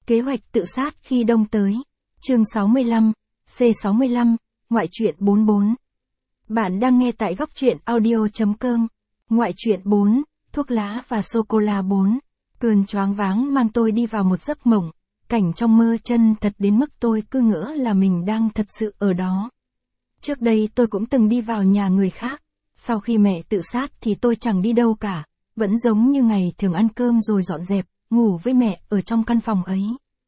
Kế hoạch tự sát khi đông tới. Chương 65, C65, Ngoại truyện 44. Bạn đang nghe tại góc truyện audio.com. Ngoại truyện 4, thuốc lá và sô-cô-la 4. Cơn choáng váng mang tôi đi vào một giấc mộng. Cảnh trong mơ chân thật đến mức tôi cứ ngỡ là mình đang thật sự ở đó. Trước đây tôi cũng từng đi vào nhà người khác. Sau khi mẹ tự sát thì tôi chẳng đi đâu cả. Vẫn giống như ngày thường ăn cơm rồi dọn dẹp, ngủ với mẹ ở trong căn phòng ấy.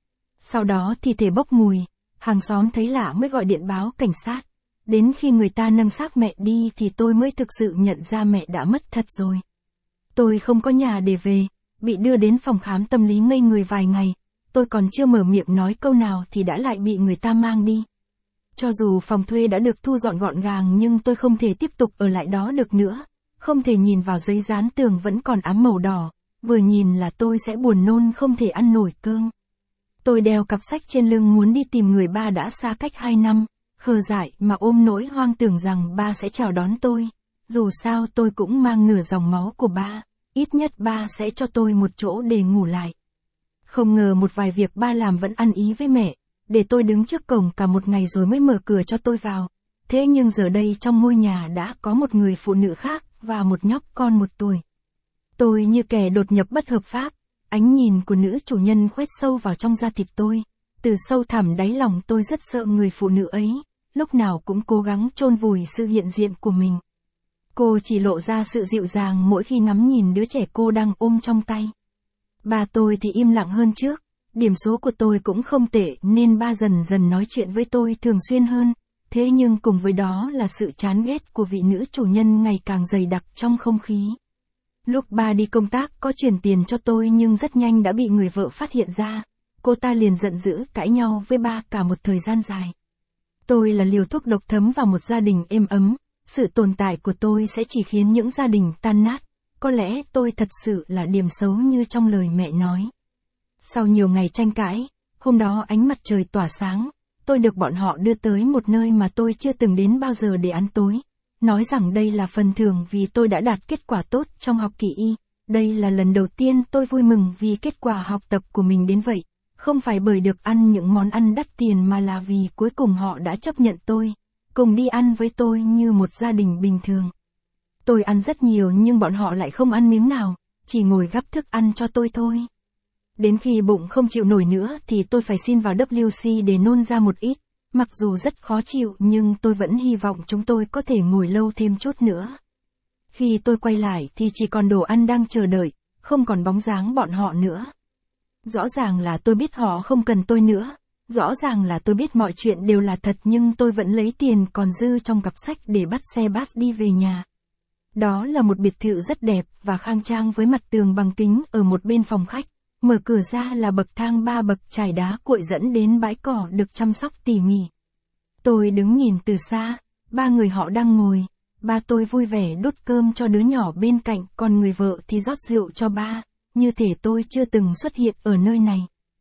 Sau đó thi thể bốc mùi, hàng xóm thấy lạ mới gọi điện báo cảnh sát. Đến khi người ta nâng xác mẹ đi thì tôi mới thực sự nhận ra mẹ đã mất thật rồi. Tôi không có nhà để về, bị đưa đến phòng khám tâm lý ngây người vài ngày. Tôi còn chưa mở miệng nói câu nào thì đã lại bị người ta mang đi. Cho dù phòng thuê đã được thu dọn gọn gàng nhưng tôi không thể tiếp tục ở lại đó được nữa. Không thể nhìn vào giấy dán tường vẫn còn ám màu đỏ, vừa nhìn là tôi sẽ buồn nôn không thể ăn nổi cơm. Tôi đeo cặp sách trên lưng muốn đi tìm người ba đã xa cách 2 năm, khờ dại mà ôm nỗi hoang tưởng rằng ba sẽ chào đón tôi. Dù sao tôi cũng mang nửa dòng máu của ba, ít nhất ba sẽ cho tôi một chỗ để ngủ lại. Không ngờ một vài việc ba làm vẫn ăn ý với mẹ, để tôi đứng trước cổng cả một ngày rồi mới mở cửa cho tôi vào. Thế nhưng giờ đây trong ngôi nhà đã có một người phụ nữ khác và một nhóc con 1 tuổi. Tôi như kẻ đột nhập bất hợp pháp, ánh nhìn của nữ chủ nhân khoét sâu vào trong da thịt tôi. Từ sâu thẳm đáy lòng tôi rất sợ người phụ nữ ấy, lúc nào cũng cố gắng chôn vùi sự hiện diện của mình. Cô chỉ lộ ra sự dịu dàng mỗi khi ngắm nhìn đứa trẻ cô đang ôm trong tay. Ba tôi thì im lặng hơn trước, điểm số của tôi cũng không tệ nên ba dần dần nói chuyện với tôi thường xuyên hơn. Thế nhưng cùng với đó là sự chán ghét của vị nữ chủ nhân ngày càng dày đặc trong không khí. Lúc ba đi công tác có chuyển tiền cho tôi nhưng rất nhanh đã bị người vợ phát hiện ra. Cô ta liền giận dữ cãi nhau với ba cả một thời gian dài. Tôi là liều thuốc độc thấm vào một gia đình êm ấm. Sự tồn tại của tôi sẽ chỉ khiến những gia đình tan nát. Có lẽ tôi thật sự là điểm xấu như trong lời mẹ nói. Sau nhiều ngày tranh cãi, hôm đó ánh mặt trời tỏa sáng. Tôi được bọn họ đưa tới một nơi mà tôi chưa từng đến bao giờ để ăn tối. Nói rằng đây là phần thưởng vì tôi đã đạt kết quả tốt trong học kỳ y. Đây là lần đầu tiên tôi vui mừng vì kết quả học tập của mình đến vậy. Không phải bởi được ăn những món ăn đắt tiền mà là vì cuối cùng họ đã chấp nhận tôi. Cùng đi ăn với tôi như một gia đình bình thường. Tôi ăn rất nhiều nhưng bọn họ lại không ăn miếng nào, chỉ ngồi gắp thức ăn cho tôi thôi. Đến khi bụng không chịu nổi nữa thì tôi phải xin vào WC để nôn ra một ít. Mặc dù rất khó chịu nhưng tôi vẫn hy vọng chúng tôi có thể ngồi lâu thêm chút nữa. Khi tôi quay lại thì chỉ còn đồ ăn đang chờ đợi, không còn bóng dáng bọn họ nữa. Rõ ràng là tôi biết họ không cần tôi nữa. Rõ ràng là tôi biết mọi chuyện đều là thật nhưng tôi vẫn lấy tiền còn dư trong cặp sách để bắt xe bus đi về nhà. Đó là một biệt thự rất đẹp và khang trang với mặt tường bằng kính ở một bên phòng khách. Mở cửa ra là bậc thang 3 bậc trải đá cuội dẫn đến bãi cỏ được chăm sóc tỉ mỉ. Tôi đứng nhìn từ xa, 3 người họ đang ngồi. Ba tôi vui vẻ đút cơm cho đứa nhỏ bên cạnh, còn người vợ thì rót rượu cho ba, như thể tôi chưa từng xuất hiện ở nơi này.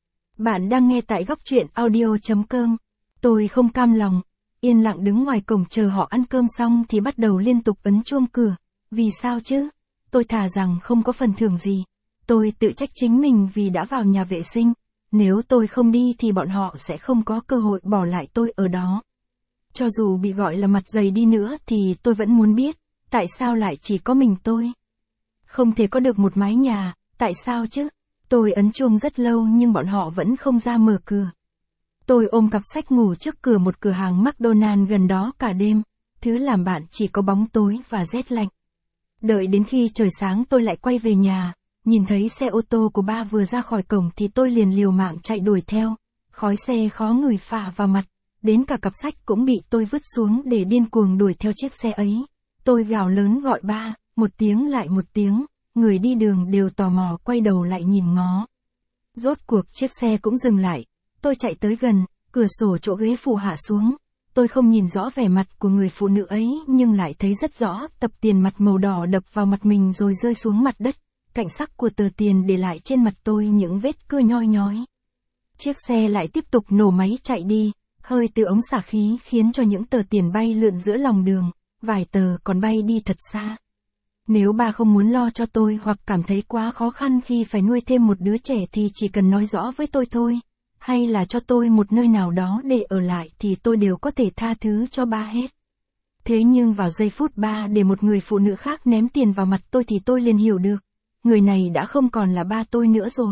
Bạn đang nghe tại góc truyện audio.com. Tôi không cam lòng, yên lặng đứng ngoài cổng chờ họ ăn cơm xong thì bắt đầu liên tục ấn chuông cửa. Vì sao chứ? Tôi thà rằng không có phần thưởng gì. Tôi tự trách chính mình vì đã vào nhà vệ sinh. Nếu tôi không đi thì bọn họ sẽ không có cơ hội bỏ lại tôi ở đó. Cho dù bị gọi là mặt dày đi nữa thì tôi vẫn muốn biết, tại sao lại chỉ có mình tôi? Không thể có được một mái nhà, tại sao chứ? Tôi ấn chuông rất lâu nhưng bọn họ vẫn không ra mở cửa. Tôi ôm cặp sách ngủ trước cửa một cửa hàng McDonald's gần đó cả đêm. Thứ làm bạn chỉ có bóng tối và rét lạnh. Đợi đến khi trời sáng tôi lại quay về nhà. Nhìn thấy xe ô tô của ba vừa ra khỏi cổng thì tôi liền liều mạng chạy đuổi theo. Khói xe khó ngửi phả vào mặt. Đến cả cặp sách cũng bị tôi vứt xuống để điên cuồng đuổi theo chiếc xe ấy. Tôi gào lớn gọi ba, một tiếng lại một tiếng. Người đi đường đều tò mò quay đầu lại nhìn ngó. Rốt cuộc chiếc xe cũng dừng lại. Tôi chạy tới gần, cửa sổ chỗ ghế phụ hạ xuống. Tôi không nhìn rõ vẻ mặt của người phụ nữ ấy nhưng lại thấy rất rõ tập tiền mặt màu đỏ đập vào mặt mình rồi rơi xuống mặt đất. Cảnh sắc của tờ tiền để lại trên mặt tôi những vết cưa nhoi nhói. Chiếc xe lại tiếp tục nổ máy chạy đi, hơi từ ống xả khí khiến cho những tờ tiền bay lượn giữa lòng đường, vài tờ còn bay đi thật xa. Nếu ba không muốn lo cho tôi hoặc cảm thấy quá khó khăn khi phải nuôi thêm một đứa trẻ thì chỉ cần nói rõ với tôi thôi, hay là cho tôi một nơi nào đó để ở lại thì tôi đều có thể tha thứ cho ba hết. Thế nhưng vào giây phút ba để một người phụ nữ khác ném tiền vào mặt tôi thì tôi liền hiểu được, người này đã không còn là ba tôi nữa rồi.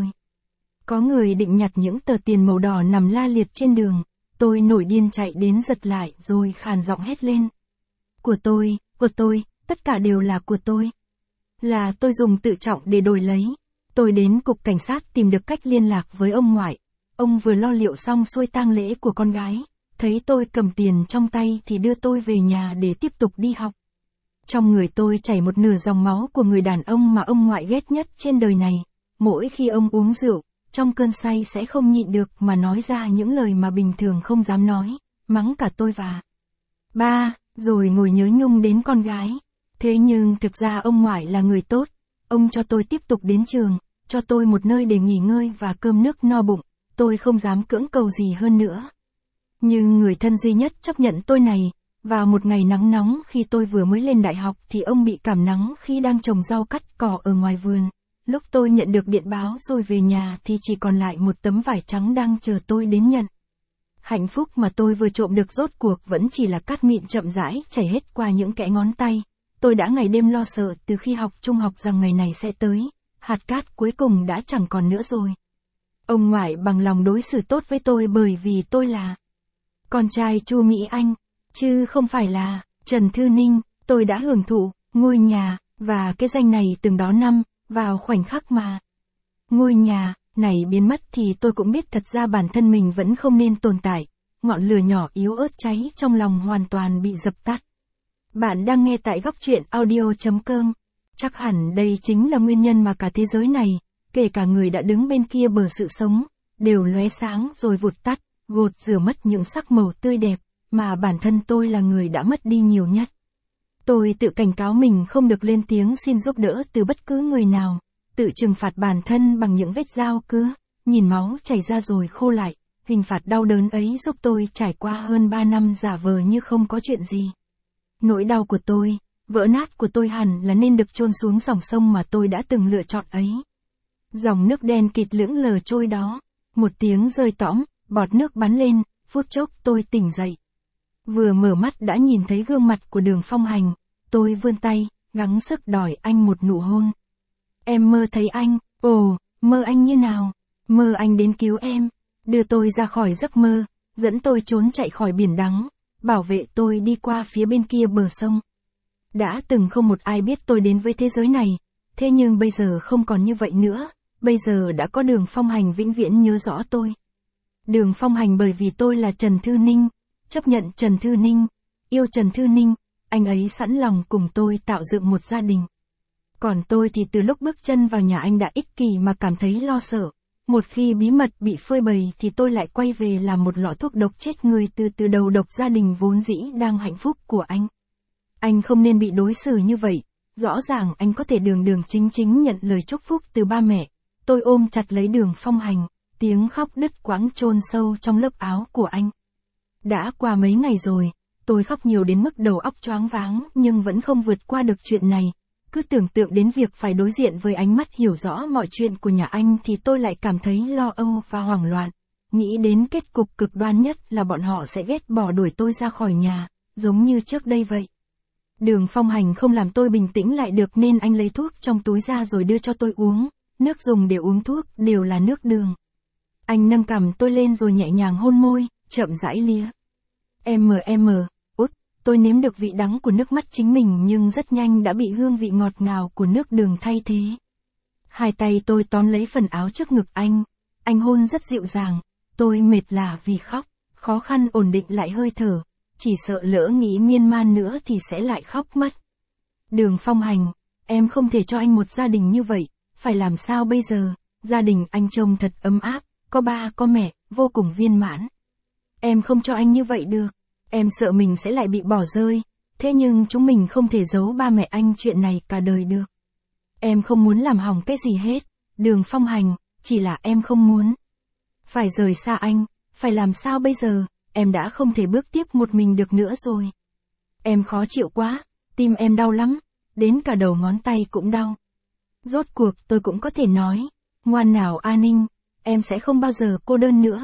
Có người định nhặt những tờ tiền màu đỏ nằm la liệt trên đường, tôi nổi điên chạy đến giật lại rồi khàn giọng hét lên. Của tôi, tất cả đều là của tôi. Là tôi dùng tự trọng để đổi lấy. Tôi đến cục cảnh sát tìm được cách liên lạc với ông ngoại. Ông vừa lo liệu xong xuôi tang lễ của con gái, thấy tôi cầm tiền trong tay thì đưa tôi về nhà để tiếp tục đi học. Trong người tôi chảy một nửa dòng máu của người đàn ông mà ông ngoại ghét nhất trên đời này. Mỗi khi ông uống rượu, trong cơn say sẽ không nhịn được mà nói ra những lời mà bình thường không dám nói, mắng cả tôi và ba, rồi ngồi nhớ nhung đến con gái. Thế nhưng thực ra ông ngoại là người tốt, ông cho tôi tiếp tục đến trường, cho tôi một nơi để nghỉ ngơi và cơm nước no bụng, tôi không dám cưỡng cầu gì hơn nữa. Nhưng người thân duy nhất chấp nhận tôi này, vào một ngày nắng nóng khi tôi vừa mới lên đại học thì ông bị cảm nắng khi đang trồng rau cắt cỏ ở ngoài vườn. Lúc tôi nhận được điện báo rồi về nhà thì chỉ còn lại một tấm vải trắng đang chờ tôi đến nhận. Hạnh phúc mà tôi vừa trộm được rốt cuộc vẫn chỉ là cát mịn chậm rãi chảy hết qua những kẽ ngón tay. Tôi đã ngày đêm lo sợ từ khi học trung học rằng ngày này sẽ tới, hạt cát cuối cùng đã chẳng còn nữa rồi. Ông ngoại bằng lòng đối xử tốt với tôi bởi vì tôi là con trai Chu Mỹ Anh, chứ không phải là Trần Thư Ninh. Tôi đã hưởng thụ ngôi nhà và cái danh này từng đó năm, vào khoảnh khắc mà ngôi nhà này biến mất thì tôi cũng biết thật ra bản thân mình vẫn không nên tồn tại. Ngọn lửa nhỏ yếu ớt cháy trong lòng hoàn toàn bị dập tắt. Bạn đang nghe tại góc truyện audio.com. Chắc hẳn đây chính là nguyên nhân mà cả thế giới này, kể cả người đã đứng bên kia bờ sự sống, đều lóe sáng rồi vụt tắt, gột rửa mất những sắc màu tươi đẹp, mà bản thân tôi là người đã mất đi nhiều nhất. Tôi tự cảnh cáo mình không được lên tiếng xin giúp đỡ từ bất cứ người nào, tự trừng phạt bản thân bằng những vết dao cứa, nhìn máu chảy ra rồi khô lại. Hình phạt đau đớn ấy giúp tôi trải qua hơn 3 năm giả vờ như không có chuyện gì. Nỗi đau của tôi, vỡ nát của tôi hẳn là nên được chôn xuống dòng sông mà tôi đã từng lựa chọn ấy. Dòng nước đen kịt lững lờ trôi đó, một tiếng rơi tõm, bọt nước bắn lên, phút chốc tôi tỉnh dậy. Vừa mở mắt đã nhìn thấy gương mặt của Đường Phong Hành, tôi vươn tay, gắng sức đòi anh một nụ hôn. Em mơ thấy anh, mơ anh như nào? Mơ anh đến cứu em, đưa tôi ra khỏi giấc mơ, dẫn tôi trốn chạy khỏi biển đắng, bảo vệ tôi đi qua phía bên kia bờ sông. Đã từng không một ai biết tôi đến với thế giới này, thế nhưng bây giờ không còn như vậy nữa, bây giờ đã có Đường Phong Hành vĩnh viễn nhớ rõ tôi. Đường Phong Hành bởi vì tôi là Trần Thư Ninh, chấp nhận Trần Thư Ninh, yêu Trần Thư Ninh, anh ấy sẵn lòng cùng tôi tạo dựng một gia đình. Còn tôi thì từ lúc bước chân vào nhà anh đã ích kỷ mà cảm thấy lo sợ. Một khi bí mật bị phơi bày thì tôi lại quay về làm một lọ thuốc độc chết người từ đầu độc gia đình vốn dĩ đang hạnh phúc của anh. Anh không nên bị đối xử như vậy, rõ ràng anh có thể đường đường chính chính nhận lời chúc phúc từ ba mẹ. Tôi ôm chặt lấy Đường Phong Hành, tiếng khóc đứt quãng chôn sâu trong lớp áo của anh. Đã qua mấy ngày rồi, tôi khóc nhiều đến mức đầu óc choáng váng nhưng vẫn không vượt qua được chuyện này. Cứ tưởng tượng đến việc phải đối diện với ánh mắt hiểu rõ mọi chuyện của nhà anh thì tôi lại cảm thấy lo âu và hoảng loạn. Nghĩ đến kết cục cực đoan nhất là bọn họ sẽ ghét bỏ đuổi tôi ra khỏi nhà, giống như trước đây vậy. Đường Phong Hành không làm tôi bình tĩnh lại được nên anh lấy thuốc trong túi ra rồi đưa cho tôi uống. Nước dùng để uống thuốc đều là nước đường. Anh nâng cằm tôi lên rồi nhẹ nhàng hôn môi, chậm rãi lia. Tôi nếm được vị đắng của nước mắt chính mình nhưng rất nhanh đã bị hương vị ngọt ngào của nước đường thay thế. Hai tay tôi tóm lấy phần áo trước ngực anh hôn rất dịu dàng, tôi mệt lả vì khóc, khó khăn ổn định lại hơi thở, chỉ sợ lỡ nghĩ miên man nữa thì sẽ lại khóc mất. Đường Phong Hành, em không thể cho anh một gia đình như vậy, phải làm sao bây giờ? Gia đình anh trông thật ấm áp, có ba có mẹ, vô cùng viên mãn. Em không cho anh như vậy được. Em sợ mình sẽ lại bị bỏ rơi, thế nhưng chúng mình không thể giấu ba mẹ anh chuyện này cả đời được. Em không muốn làm hỏng cái gì hết, Đường Phong Hành, chỉ là em không muốn. Phải rời xa anh, phải làm sao bây giờ, em đã không thể bước tiếp một mình được nữa rồi. Em khó chịu quá, tim em đau lắm, đến cả đầu ngón tay cũng đau. Rốt cuộc tôi cũng có thể nói, ngoan nào A Ninh, em sẽ không bao giờ cô đơn nữa,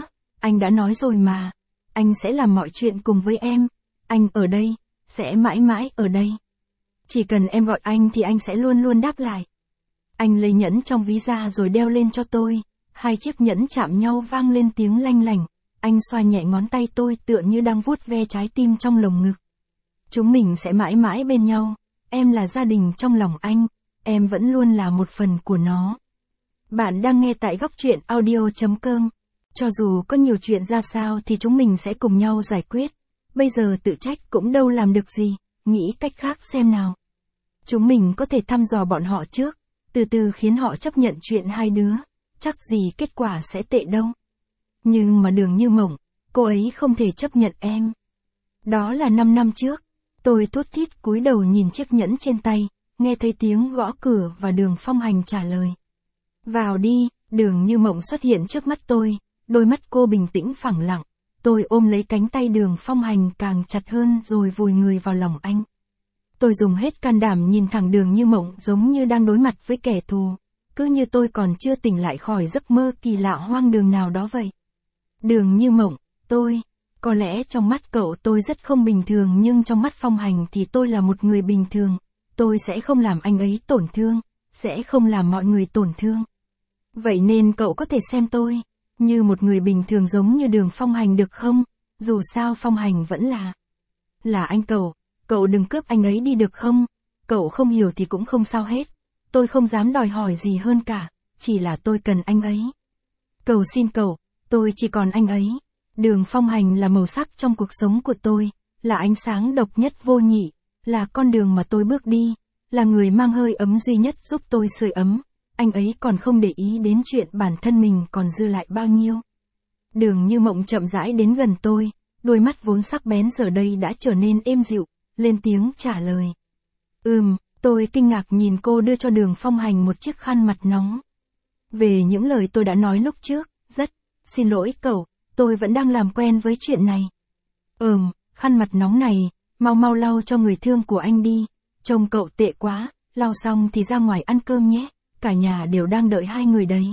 Anh đã nói rồi mà. Anh sẽ làm mọi chuyện cùng với em. Anh ở đây, sẽ mãi mãi ở đây. Chỉ cần em gọi anh thì anh sẽ luôn luôn đáp lại. Anh lấy nhẫn trong ví ra rồi đeo lên cho tôi. Hai chiếc nhẫn chạm nhau vang lên tiếng lanh lảnh. Anh xoa nhẹ ngón tay tôi tựa như đang vuốt ve trái tim trong lồng ngực. Chúng mình sẽ mãi mãi bên nhau. Em là gia đình trong lòng anh. Em vẫn luôn là một phần của nó. Bạn đang nghe tại góc truyện audio.com. Cho dù có nhiều chuyện ra sao thì chúng mình sẽ cùng nhau giải quyết. Bây giờ tự trách cũng đâu làm được gì. Nghĩ cách khác xem nào. Chúng mình có thể thăm dò bọn họ trước. Từ từ khiến họ chấp nhận chuyện hai đứa. Chắc gì kết quả sẽ tệ đâu. Nhưng mà Đường Như Mộng, cô ấy không thể chấp nhận em. Đó là 5 năm trước. Tôi thút thít cúi đầu nhìn chiếc nhẫn trên tay, nghe thấy tiếng gõ cửa và Đường Phong Hành trả lời. Vào đi, Đường Như Mộng xuất hiện trước mắt tôi, đôi mắt cô bình tĩnh phẳng lặng. Tôi ôm lấy cánh tay Đường Phong Hành càng chặt hơn rồi vùi người vào lòng anh. Tôi dùng hết can đảm nhìn thẳng Đường Như Mộng giống như đang đối mặt với kẻ thù. Cứ như tôi còn chưa tỉnh lại khỏi giấc mơ kỳ lạ hoang đường nào đó vậy. Đường Như Mộng, có lẽ trong mắt cậu tôi rất không bình thường nhưng trong mắt Phong Hành thì tôi là một người bình thường. Tôi sẽ không làm anh ấy tổn thương, sẽ không làm mọi người tổn thương. Vậy nên cậu có thể xem tôi như một người bình thường giống như Đường Phong Hành được không? Dù sao Phong Hành vẫn là anh cậu đừng cướp anh ấy đi được không? Cậu không hiểu thì cũng không sao hết. Tôi không dám đòi hỏi gì hơn cả, chỉ là tôi cần anh ấy. Cầu xin cậu, tôi chỉ còn anh ấy. Đường Phong Hành là màu sắc trong cuộc sống của tôi, là ánh sáng độc nhất vô nhị, là con đường mà tôi bước đi, là người mang hơi ấm duy nhất giúp tôi sưởi ấm. Anh ấy còn không để ý đến chuyện bản thân mình còn dư lại bao nhiêu. Đường Như Mộng chậm rãi đến gần tôi, đôi mắt vốn sắc bén giờ đây đã trở nên êm dịu, lên tiếng trả lời. Tôi kinh ngạc nhìn cô đưa cho Đường Phong Hành một chiếc khăn mặt nóng. Về những lời tôi đã nói lúc trước, rất xin lỗi cậu, tôi vẫn đang làm quen với chuyện này. Khăn mặt nóng này, mau lau cho người thương của anh đi, trông cậu tệ quá, lau xong thì ra ngoài ăn cơm nhé, cả nhà đều đang đợi hai người đấy.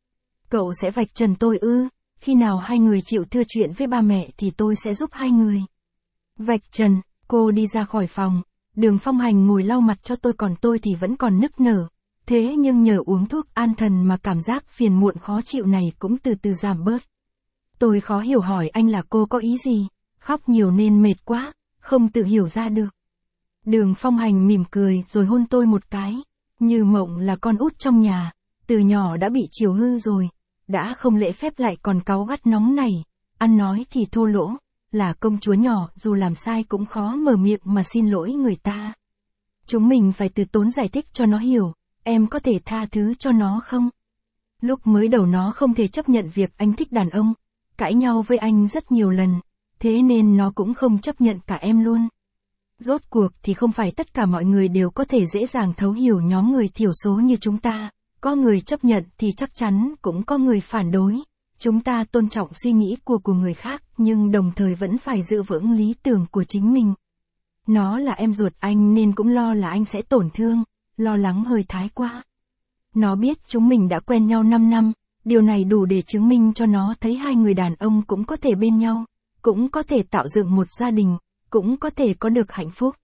Cậu sẽ vạch trần tôi ư? Khi nào hai người chịu thưa chuyện với ba mẹ thì tôi sẽ giúp hai người. Vạch trần, cô đi ra khỏi phòng. Đường Phong Hành ngồi lau mặt cho tôi còn tôi thì vẫn còn nức nở. Thế nhưng nhờ uống thuốc an thần mà cảm giác phiền muộn khó chịu này cũng từ từ giảm bớt. Tôi khó hiểu hỏi anh là cô có ý gì? Khóc nhiều nên mệt quá, không tự hiểu ra được. Đường Phong Hành mỉm cười rồi hôn tôi một cái. Như Mộng là con út trong nhà, từ nhỏ đã bị chiều hư rồi, đã không lễ phép lại còn cáu gắt nóng nảy, ăn nói thì thô lỗ, là công chúa nhỏ dù làm sai cũng khó mở miệng mà xin lỗi người ta. Chúng mình phải từ tốn giải thích cho nó hiểu, em có thể tha thứ cho nó không? Lúc mới đầu nó không thể chấp nhận việc anh thích đàn ông, cãi nhau với anh rất nhiều lần, thế nên nó cũng không chấp nhận cả em luôn. Rốt cuộc thì không phải tất cả mọi người đều có thể dễ dàng thấu hiểu nhóm người thiểu số như chúng ta, có người chấp nhận thì chắc chắn cũng có người phản đối. Chúng ta tôn trọng suy nghĩ của người khác nhưng đồng thời vẫn phải giữ vững lý tưởng của chính mình. Nó là em ruột anh nên cũng lo là anh sẽ tổn thương, lo lắng hơi thái quá. Nó biết chúng mình đã quen nhau 5 năm, điều này đủ để chứng minh cho nó thấy hai người đàn ông cũng có thể bên nhau, cũng có thể tạo dựng một gia đình, cũng có thể có được hạnh phúc.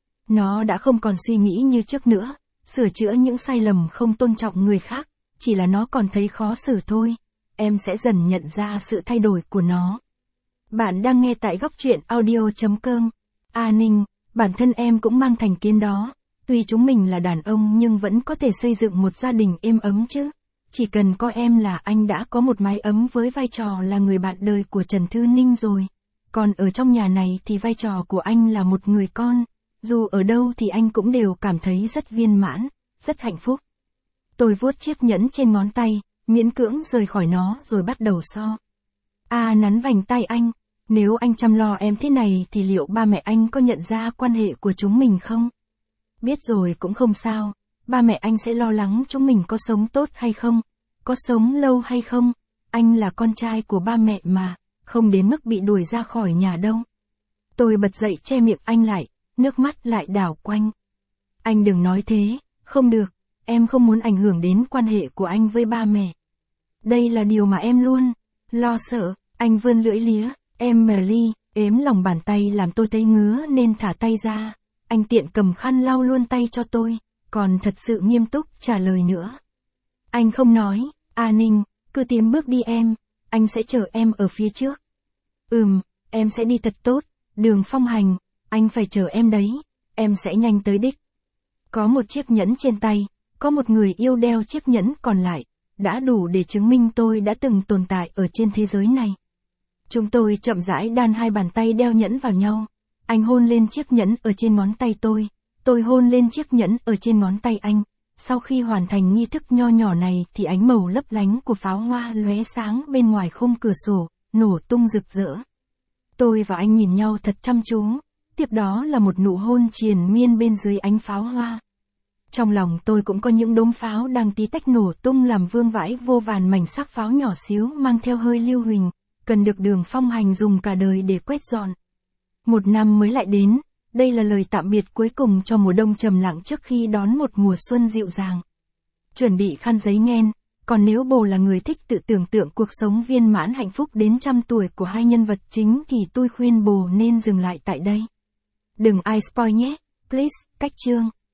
Nó đã không còn suy nghĩ như trước nữa, sửa chữa những sai lầm không tôn trọng người khác, chỉ là nó còn thấy khó xử thôi. Em sẽ dần nhận ra sự thay đổi của nó. Bạn đang nghe tại góc truyện audio.com. Ninh, bản thân em cũng mang thành kiến đó. Tuy chúng mình là đàn ông nhưng vẫn có thể xây dựng một gia đình êm ấm chứ. Chỉ cần có em là anh đã có một mái ấm với vai trò là người bạn đời của Trần Thư Ninh rồi. Còn ở trong nhà này thì vai trò của anh là một người con. Dù ở đâu thì anh cũng đều cảm thấy rất viên mãn, rất hạnh phúc. Tôi vuốt chiếc nhẫn trên ngón tay, miễn cưỡng rời khỏi nó rồi bắt đầu so. Nắn vành tay anh, nếu anh chăm lo em thế này thì liệu ba mẹ anh có nhận ra quan hệ của chúng mình không? Biết rồi cũng không sao, ba mẹ anh sẽ lo lắng chúng mình có sống tốt hay không, có sống lâu hay không. Anh là con trai của ba mẹ mà, không đến mức bị đuổi ra khỏi nhà đâu. Tôi bật dậy che miệng anh lại, nước mắt lại đảo quanh. Anh đừng nói thế, không được, em không muốn ảnh hưởng đến quan hệ của anh với ba mẹ. Đây là điều mà em luôn lo sợ, Anh vươn lưỡi lía, Emily, ếm lòng bàn tay làm tôi thấy ngứa nên thả tay ra. Anh tiện cầm khăn lau luôn tay cho tôi, còn thật sự nghiêm túc trả lời nữa. Anh không nói, Ninh, cứ tiến bước đi em, anh sẽ chờ em ở phía trước. Em sẽ đi thật tốt, đường Phong Hành, anh phải chờ em đấy, em sẽ nhanh tới đích. Có một chiếc nhẫn trên tay, có một người yêu đeo chiếc nhẫn còn lại, đã đủ để chứng minh tôi đã từng tồn tại ở trên thế giới này. Chúng tôi chậm rãi đan hai bàn tay đeo nhẫn vào nhau. Anh hôn lên chiếc nhẫn ở trên ngón tay tôi hôn lên chiếc nhẫn ở trên ngón tay anh. Sau khi hoàn thành nghi thức nho nhỏ này thì ánh màu lấp lánh của pháo hoa lóe sáng bên ngoài khung cửa sổ, nổ tung rực rỡ. Tôi và anh nhìn nhau thật chăm chú, tiếp đó là một nụ hôn triền miên bên dưới ánh pháo hoa. Trong lòng tôi cũng có những đốm pháo đang tí tách nổ tung làm vương vãi vô vàn mảnh xác pháo nhỏ xíu mang theo hơi lưu huỳnh, cần được đường Phong Hành dùng cả đời để quét dọn. Một năm mới lại đến, đây là lời tạm biệt cuối cùng cho mùa đông trầm lặng trước khi đón một mùa xuân dịu dàng. Chuẩn bị khăn giấy nghen, còn nếu bồ là người thích tự tưởng tượng cuộc sống viên mãn hạnh phúc đến 100 tuổi của hai nhân vật chính thì tôi khuyên bồ nên dừng lại tại đây. Đừng ai spoil nhé, please, cách chương.